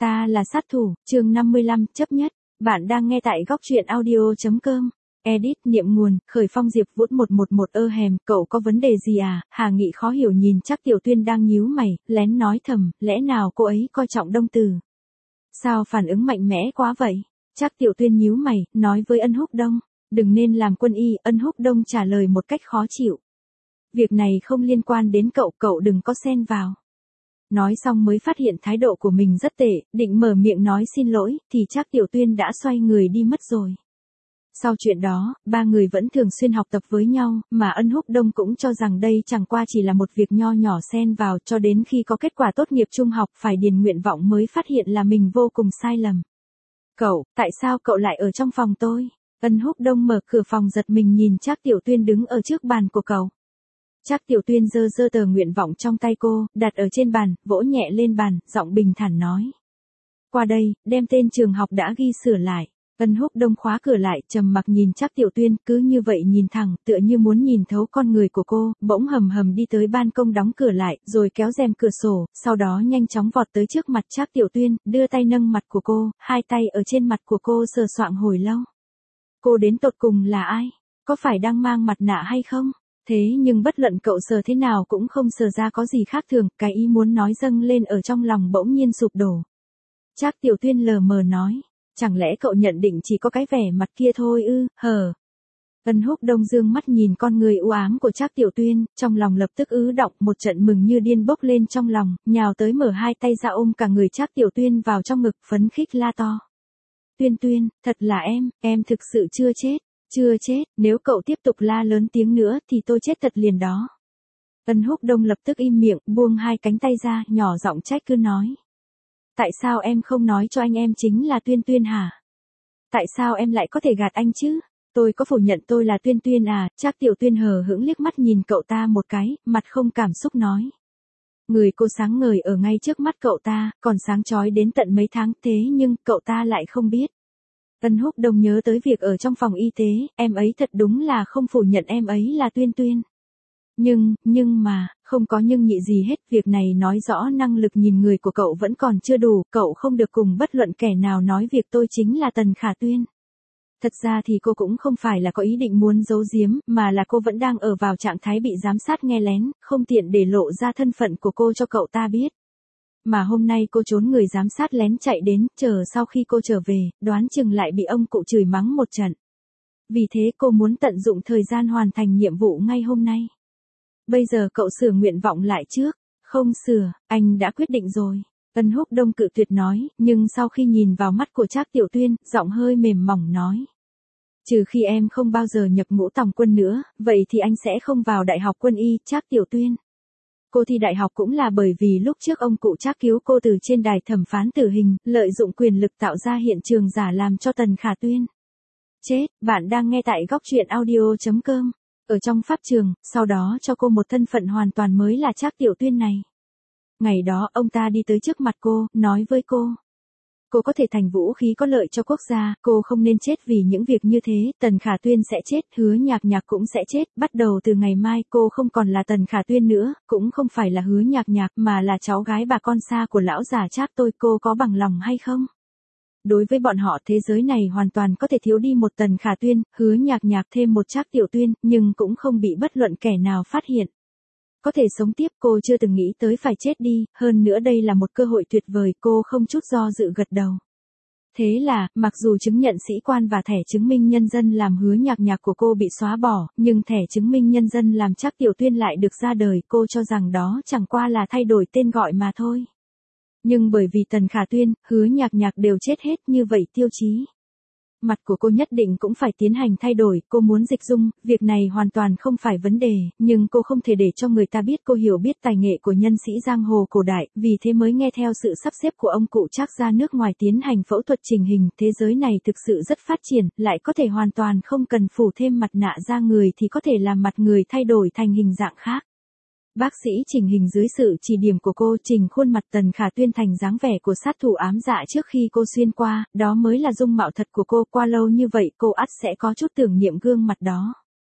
Ta là sát thủ, chương 55, chấp nhất. Bạn đang nghe tại góc truyện audio.com. Edit niệm nguồn, khởi phong Diệp Vũ 111 hèm, cậu có vấn đề gì à? Hà Nghị khó hiểu nhìn Trác Tiểu Tuyên đang nhíu mày, lén nói thầm, lẽ nào cô ấy coi trọng Đông Từ? Sao phản ứng mạnh mẽ quá vậy? Trác Tiểu Tuyên nhíu mày, nói với Ân Húc Đông, đừng nên làm quân y. Ân Húc Đông trả lời một cách khó chịu. Việc này không liên quan đến cậu, cậu đừng có xen vào. Nói xong mới phát hiện thái độ của mình rất tệ, định mở miệng nói xin lỗi, thì Trác Tiểu Tuyên đã xoay người đi mất rồi. Sau chuyện đó, ba người vẫn thường xuyên học tập với nhau, mà Ân Húc Đông cũng cho rằng đây chẳng qua chỉ là một việc nho nhỏ xen vào, cho đến khi có kết quả tốt nghiệp trung học phải điền nguyện vọng mới phát hiện là mình vô cùng sai lầm. Cậu, tại sao cậu lại ở trong phòng tôi? Ân Húc Đông mở cửa phòng giật mình nhìn Trác Tiểu Tuyên đứng ở trước bàn của cậu. Trác Tiểu Tuyên giơ tờ nguyện vọng trong tay cô, đặt ở trên bàn, vỗ nhẹ lên bàn, giọng bình thản nói. Qua đây, đem tên trường học đã ghi sửa lại. Ân Húc Đông khóa cửa lại, trầm mặc nhìn Trác Tiểu Tuyên, cứ như vậy nhìn thẳng, tựa như muốn nhìn thấu con người của cô, bỗng hầm đi tới ban công đóng cửa lại, rồi kéo rèm cửa sổ, sau đó nhanh chóng vọt tới trước mặt Trác Tiểu Tuyên, đưa tay nâng mặt của cô, hai tay ở trên mặt của cô sờ soạng hồi lâu. Cô đến tột cùng là ai? Có phải đang mang mặt nạ hay không? Thế nhưng bất luận cậu sờ thế nào cũng không sờ ra có gì khác thường, cái ý muốn nói dâng lên ở trong lòng bỗng nhiên sụp đổ. Trác Tiểu Tuyên lờ mờ nói, chẳng lẽ cậu nhận định chỉ có cái vẻ mặt kia thôi ư? Hờ. Ân Húc Đông dương mắt nhìn con người u ám của Trác Tiểu Tuyên, trong lòng lập tức ứ động, một trận mừng như điên bốc lên trong lòng, nhào tới mở hai tay ra ôm cả người Trác Tiểu Tuyên vào trong ngực, phấn khích la to. Tuyên Tuyên, thật là em thực sự chưa chết. Chưa chết, nếu cậu tiếp tục la lớn tiếng nữa thì tôi chết thật liền đó. Ân Húc Đông lập tức im miệng, buông hai cánh tay ra, nhỏ giọng trách cứ nói. Tại sao em không nói cho anh em chính là Tuyên Tuyên hả? Tại sao em lại có thể gạt anh chứ? Tôi có phủ nhận tôi là Tuyên Tuyên à? Trác Tiểu Tuyên hờ hững liếc mắt nhìn cậu ta một cái, mặt không cảm xúc nói. Người cô sáng ngời ở ngay trước mắt cậu ta, còn sáng chói đến tận mấy tháng, thế nhưng cậu ta lại không biết. Ân Húc Đông nhớ tới việc ở trong phòng y tế, em ấy thật đúng là không phủ nhận em ấy là Tuyên Tuyên. Nhưng mà, không có nhưng nhị gì hết, việc này nói rõ năng lực nhìn người của cậu vẫn còn chưa đủ, cậu không được cùng bất luận kẻ nào nói việc tôi chính là Tần Khả Tuyên. Thật ra thì cô cũng không phải là có ý định muốn giấu giếm, mà là cô vẫn đang ở vào trạng thái bị giám sát nghe lén, không tiện để lộ ra thân phận của cô cho cậu ta biết. Mà hôm nay cô trốn người giám sát lén chạy đến, chờ sau khi cô trở về, đoán chừng lại bị ông cụ chửi mắng một trận. Vì thế cô muốn tận dụng thời gian hoàn thành nhiệm vụ ngay hôm nay. Bây giờ cậu sửa nguyện vọng lại trước. Không sửa, anh đã quyết định rồi. Ân Húc Đông cự tuyệt nói, nhưng sau khi nhìn vào mắt của Trác Tiểu Tuyên, giọng hơi mềm mỏng nói. Trừ khi em không bao giờ nhập ngũ tòng quân nữa, vậy thì anh sẽ không vào đại học quân y. Trác Tiểu Tuyên. Cô thi đại học cũng là bởi vì lúc trước ông cụ Trác cứu cô từ trên đài thẩm phán tử hình, lợi dụng quyền lực tạo ra hiện trường giả làm cho Tần Khả Tuyên. Chết, bạn đang nghe tại góc truyện audio.com. Ở trong pháp trường, sau đó cho cô một thân phận hoàn toàn mới là Trác Tiểu Tuyên này. Ngày đó ông ta đi tới trước mặt cô, nói với cô. Cô có thể thành vũ khí có lợi cho quốc gia, cô không nên chết vì những việc như thế, Tần Khả Tuyên sẽ chết, Hứa Nhạc Nhạc cũng sẽ chết, bắt đầu từ ngày mai cô không còn là Tần Khả Tuyên nữa, cũng không phải là Hứa Nhạc Nhạc mà là cháu gái bà con xa của lão già Trác tôi, cô có bằng lòng hay không? Đối với bọn họ thế giới này hoàn toàn có thể thiếu đi một Tần Khả Tuyên, Hứa Nhạc Nhạc thêm một Trác Tiểu Tuyên, nhưng cũng không bị bất luận kẻ nào phát hiện. Có thể sống tiếp, cô chưa từng nghĩ tới phải chết đi, hơn nữa đây là một cơ hội tuyệt vời, cô không chút do dự gật đầu. Thế là, mặc dù chứng nhận sĩ quan và thẻ chứng minh nhân dân làm Hứa Nhạc Nhạc của cô bị xóa bỏ, nhưng thẻ chứng minh nhân dân làm Trác Tiểu Tuyên lại được ra đời, cô cho rằng đó chẳng qua là thay đổi tên gọi mà thôi. Nhưng bởi vì Tần Khả Tuyên, Hứa Nhạc Nhạc đều chết hết, như vậy tiêu chí mặt của cô nhất định cũng phải tiến hành thay đổi, cô muốn dịch dung, việc này hoàn toàn không phải vấn đề, nhưng cô không thể để cho người ta biết cô hiểu biết tài nghệ của nhân sĩ giang hồ cổ đại, vì thế mới nghe theo sự sắp xếp của ông cụ Trác ra nước ngoài tiến hành phẫu thuật chỉnh hình, thế giới này thực sự rất phát triển, lại có thể hoàn toàn không cần phủ thêm mặt nạ da người thì có thể làm mặt người thay đổi thành hình dạng khác. Bác sĩ chỉnh hình dưới sự chỉ điểm của cô chỉnh khuôn mặt Tần Khả Tuyên thành dáng vẻ của sát thủ ám dạ trước khi cô xuyên qua, đó mới là dung mạo thật của cô, qua lâu như vậy cô ắt sẽ có chút tưởng niệm gương mặt đó.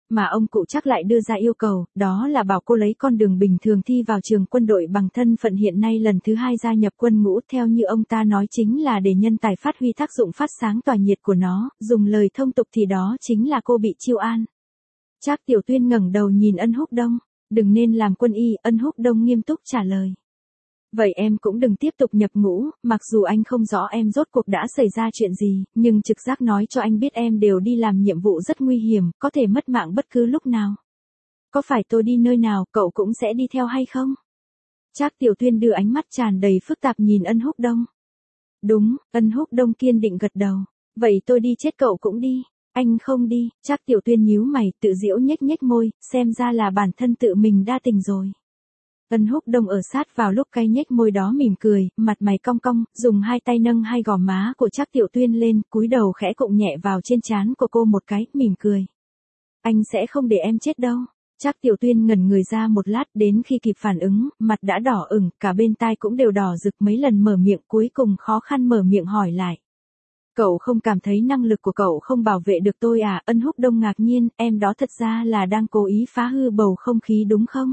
Mà ông cụ chắc lại đưa ra yêu cầu, đó là bảo cô lấy con đường bình thường thi vào trường quân đội bằng thân phận hiện nay lần thứ 2 gia nhập quân ngũ, theo như ông ta nói chính là để nhân tài phát huy tác dụng phát sáng tỏa nhiệt của nó, dùng lời thông tục thì đó chính là cô bị chiêu an. Trác Tiểu Tuyên ngẩng đầu nhìn Ân Húc Đông, đừng nên làm quân y, Ân Húc Đông nghiêm túc trả lời. Vậy em cũng đừng tiếp tục nhập ngũ, mặc dù anh không rõ em rốt cuộc đã xảy ra chuyện gì, nhưng trực giác nói cho anh biết em đều đi làm nhiệm vụ rất nguy hiểm, có thể mất mạng bất cứ lúc nào. Có phải tôi đi nơi nào, cậu cũng sẽ đi theo hay không? Trác Tiểu Tuyên đưa ánh mắt tràn đầy phức tạp nhìn Ân Húc Đông. Đúng, Ân Húc Đông kiên định gật đầu. Vậy tôi đi chết cậu cũng đi. Anh không đi, Trác Tiểu Tuyên nhíu mày, tự giễu nhếch nhếch môi, xem ra là bản thân tự mình đa tình rồi. Ân Húc Đông ở sát vào lúc cay nhếch môi đó mỉm cười, mặt mày cong cong, dùng hai tay nâng hai gò má của Trác Tiểu Tuyên lên, cúi đầu khẽ cụng nhẹ vào trên trán của cô một cái, mỉm cười. Anh sẽ không để em chết đâu. Trác Tiểu Tuyên ngẩn người ra một lát, đến khi kịp phản ứng, mặt đã đỏ ửng, cả bên tai cũng đều đỏ rực, mấy lần mở miệng cuối cùng khó khăn mở miệng hỏi lại. Cậu không cảm thấy năng lực của cậu không bảo vệ được tôi à? Ân Húc Đông ngạc nhiên, em đó thật ra là đang cố ý phá hư bầu không khí đúng không?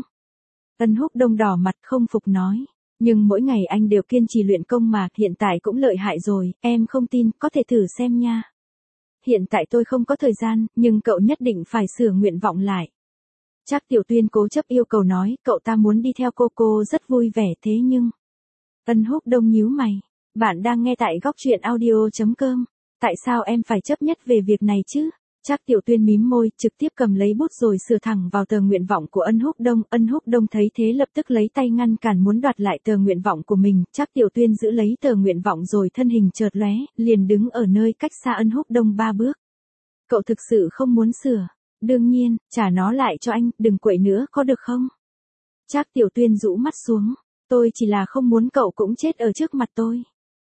Ân Húc Đông đỏ mặt không phục nói. Nhưng mỗi ngày anh đều kiên trì luyện công mà, hiện tại cũng lợi hại rồi, em không tin, có thể thử xem nha. Hiện tại tôi không có thời gian, nhưng cậu nhất định phải sửa nguyện vọng lại. Trác Tiểu Tuyên cố chấp yêu cầu nói, cậu ta muốn đi theo cô rất vui vẻ thế nhưng... Ân Húc Đông nhíu mày. Bạn đang nghe tại góc truyện audio.com. Tại sao em phải chấp nhất về việc này chứ? Trác Tiểu Tuyên mím môi, trực tiếp cầm lấy bút rồi sửa thẳng vào tờ nguyện vọng của Ân Húc Đông. Ân Húc Đông thấy thế lập tức lấy tay ngăn cản muốn đoạt lại tờ nguyện vọng của mình. Trác Tiểu Tuyên giữ lấy tờ nguyện vọng rồi thân hình chợt lóe, liền đứng ở nơi cách xa Ân Húc Đông 3 bước. Cậu thực sự không muốn sửa? Đương nhiên, trả nó lại cho anh, đừng quậy nữa có được không? Trác Tiểu Tuyên rũ mắt xuống. Tôi chỉ là không muốn cậu cũng chết ở trước mặt tôi.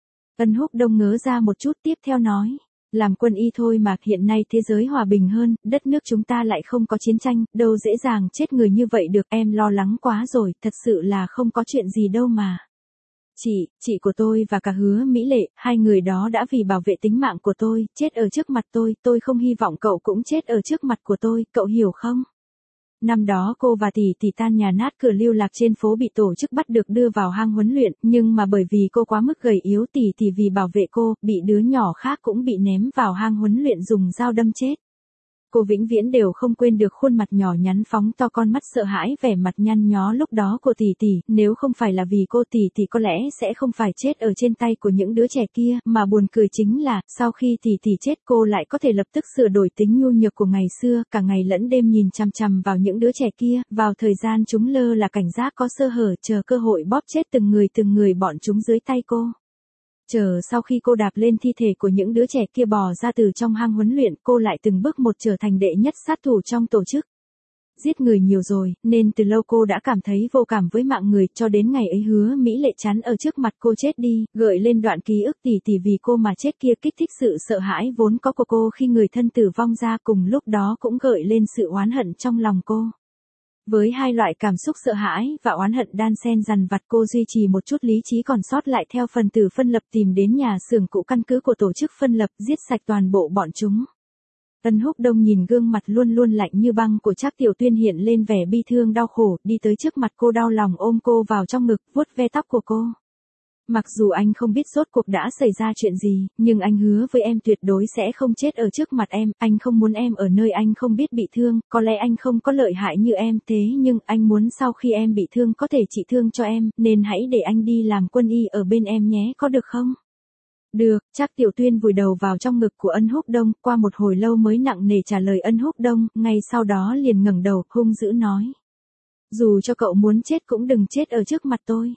Ân Húc Đông ngớ ra một chút tiếp theo nói. Làm quân y thôi mà, hiện nay thế giới hòa bình hơn, đất nước chúng ta lại không có chiến tranh, đâu dễ dàng chết người như vậy được, em lo lắng quá rồi, thật sự là không có chuyện gì đâu mà. Chị của tôi và cả Hứa Mỹ Lệ, hai người đó đã vì bảo vệ tính mạng của tôi, chết ở trước mặt tôi không hy vọng cậu cũng chết ở trước mặt của tôi, cậu hiểu không? Năm đó cô và tỷ tan nhà nát cửa lưu lạc trên phố bị tổ chức bắt được đưa vào hang huấn luyện, nhưng mà bởi vì cô quá mức gầy yếu tỷ vì bảo vệ cô, bị đứa nhỏ khác cũng bị ném vào hang huấn luyện dùng dao đâm chết. Cô vĩnh viễn đều không quên được khuôn mặt nhỏ nhắn phóng to con mắt sợ hãi vẻ mặt nhăn nhó lúc đó của tỷ, nếu không phải là vì cô tỷ có lẽ sẽ không phải chết ở trên tay của những đứa trẻ kia, mà buồn cười chính là, sau khi tỷ chết cô lại có thể lập tức sửa đổi tính nhu nhược của ngày xưa, cả ngày lẫn đêm nhìn chằm chằm vào những đứa trẻ kia, vào thời gian chúng lơ là cảnh giác có sơ hở chờ cơ hội bóp chết từng người bọn chúng dưới tay cô. Chờ sau khi cô đạp lên thi thể của những đứa trẻ kia bò ra từ trong hang huấn luyện, cô lại từng bước một trở thành đệ nhất sát thủ trong tổ chức. Giết người nhiều rồi, nên từ lâu cô đã cảm thấy vô cảm với mạng người, cho đến ngày ấy Hứa Mỹ Lệ chắn ở trước mặt cô chết đi, gợi lên đoạn ký ức tỷ vì cô mà chết kia, kích thích sự sợ hãi vốn có của cô khi người thân tử vong ra, cùng lúc đó cũng gợi lên sự oán hận trong lòng cô. Với hai loại cảm xúc sợ hãi và oán hận đan xen dằn vặt, cô duy trì một chút lý trí còn sót lại theo phần tử phân lập tìm đến nhà xưởng cũ căn cứ của tổ chức phân lập, giết sạch toàn bộ bọn chúng. Ân Húc Đông nhìn gương mặt luôn luôn lạnh như băng của Trác Tiểu Tuyên hiện lên vẻ bi thương đau khổ, đi tới trước mặt cô đau lòng ôm cô vào trong ngực, vuốt ve tóc của cô. Mặc dù anh không biết rốt cuộc đã xảy ra chuyện gì, nhưng anh hứa với em tuyệt đối sẽ không chết ở trước mặt em, anh không muốn em ở nơi anh không biết bị thương, có lẽ anh không có lợi hại như em thế nhưng anh muốn sau khi em bị thương có thể trị thương cho em, nên hãy để anh đi làm quân y ở bên em nhé, có được không? Được, Trác Tiểu Tuyên vùi đầu vào trong ngực của Ân Húc Đông, qua một hồi lâu mới nặng nề trả lời Ân Húc Đông, ngay sau đó liền ngẩng đầu, hung dữ nói. Dù cho cậu muốn chết cũng đừng chết ở trước mặt tôi.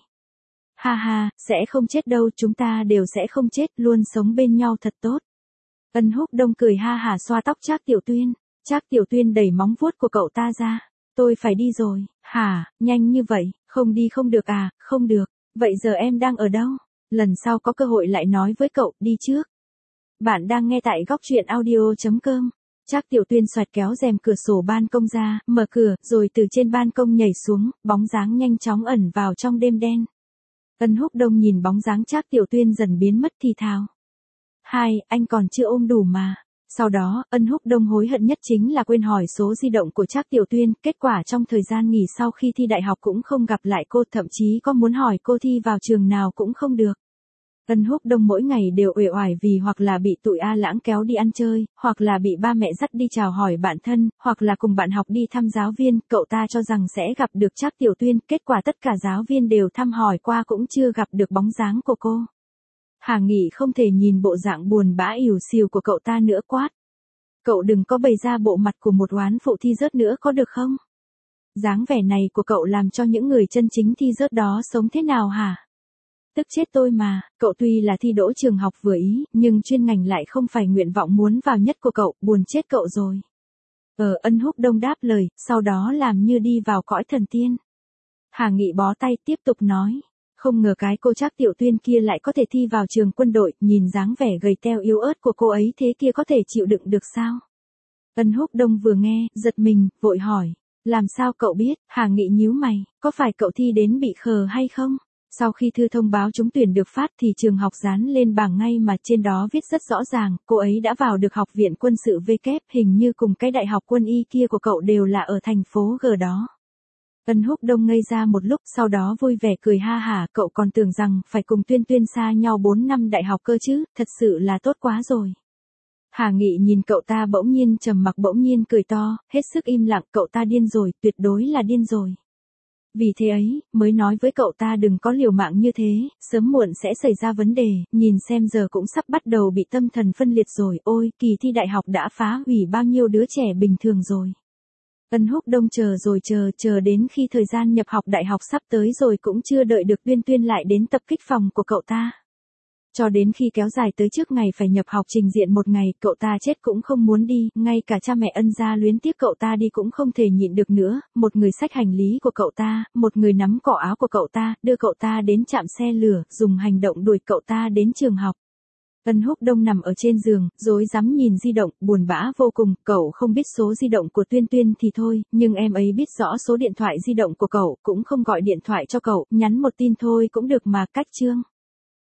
Ha ha, sẽ không chết đâu, chúng ta đều sẽ không chết, luôn sống bên nhau thật tốt. Ân Húc Đông cười ha hả xoa tóc Trác Tiểu Tuyên. Trác Tiểu Tuyên đẩy móng vuốt của cậu ta ra. Tôi phải đi rồi. Hả, nhanh như vậy, không đi không được à? Không được. Vậy giờ em đang ở đâu? Lần sau có cơ hội lại nói với cậu, đi trước. Bạn đang nghe tại góc truyện audio.com. Trác Tiểu Tuyên xoẹt kéo rèm cửa sổ ban công ra, mở cửa, rồi từ trên ban công nhảy xuống, bóng dáng nhanh chóng ẩn vào trong đêm đen. Ân Húc Đông nhìn bóng dáng Trác Tiểu Tuyên dần biến mất thì thào. Anh còn chưa ôm đủ mà. Sau đó, Ân Húc Đông hối hận nhất chính là quên hỏi số di động của Trác Tiểu Tuyên, kết quả trong thời gian nghỉ sau khi thi đại học cũng không gặp lại cô, thậm chí có muốn hỏi cô thi vào trường nào cũng không được. Ân Húc Đông mỗi ngày đều uể oải vì hoặc là bị tụi A Lãng kéo đi ăn chơi, hoặc là bị ba mẹ dắt đi chào hỏi bạn thân, hoặc là cùng bạn học đi thăm giáo viên, cậu ta cho rằng sẽ gặp được Trác Tiểu Tuyên, kết quả tất cả giáo viên đều thăm hỏi qua cũng chưa gặp được bóng dáng của cô. Hà Nghị không thể nhìn bộ dạng buồn bã ỉu xìu của cậu ta nữa, quát. Cậu đừng có bày ra bộ mặt của một oán phụ thi rớt nữa có được không? Dáng vẻ này của cậu làm cho những người chân chính thi rớt đó sống thế nào hả? Tức chết tôi mà, cậu tuy là thi đỗ trường học vừa ý, nhưng chuyên ngành lại không phải nguyện vọng muốn vào nhất của cậu, buồn chết cậu rồi. Ân Húc Đông đáp lời, sau đó làm như đi vào cõi thần tiên. Hà Nghị bó tay tiếp tục nói. Không ngờ cái cô Trác Tiểu Tuyên kia lại có thể thi vào trường quân đội, nhìn dáng vẻ gầy teo yếu ớt của cô ấy thế kia có thể chịu đựng được sao? Ân Húc Đông vừa nghe, giật mình, vội hỏi. Làm sao cậu biết? Hà Nghị nhíu mày, có phải cậu thi đến bị khờ hay không? Sau khi thư thông báo trúng tuyển được phát thì trường học dán lên bảng ngay mà trên đó viết rất rõ ràng, cô ấy đã vào được học viện quân sự V kép, hình như cùng cái đại học quân y kia của cậu đều là ở thành phố G đó. Ân Húc Đông ngây ra một lúc, sau đó vui vẻ cười ha hả, cậu còn tưởng rằng phải cùng Tuyên Tuyên xa nhau 4 năm đại học cơ chứ, thật sự là tốt quá rồi. Hà Nghị nhìn cậu ta bỗng nhiên trầm mặc bỗng nhiên cười to, hết sức im lặng, cậu ta điên rồi, tuyệt đối là điên rồi. Vì thế ấy, mới nói với cậu ta đừng có liều mạng như thế, sớm muộn sẽ xảy ra vấn đề, nhìn xem giờ cũng sắp bắt đầu bị tâm thần phân liệt rồi, ôi, kỳ thi đại học đã phá hủy bao nhiêu đứa trẻ bình thường rồi. Ân Húc Đông chờ rồi chờ đến khi thời gian nhập học đại học sắp tới rồi cũng chưa đợi được Tuyên Tuyên lại đến tập kích phòng của cậu ta. Cho đến khi kéo dài tới trước ngày phải nhập học trình diện một ngày, cậu ta chết cũng không muốn đi, ngay cả cha mẹ Ân gia luyến tiếc cậu ta đi cũng không thể nhịn được nữa, một người xách hành lý của cậu ta, một người nắm cổ áo của cậu ta, đưa cậu ta đến trạm xe lửa, dùng hành động đuổi cậu ta đến trường học. Ân Húc Đông nằm ở trên giường, rối rắm nhìn di động, buồn bã vô cùng, cậu không biết số di động của Tuyên Tuyên thì thôi, nhưng em ấy biết rõ số điện thoại di động của cậu, cũng không gọi điện thoại cho cậu, nhắn một tin thôi cũng được mà, cách chương.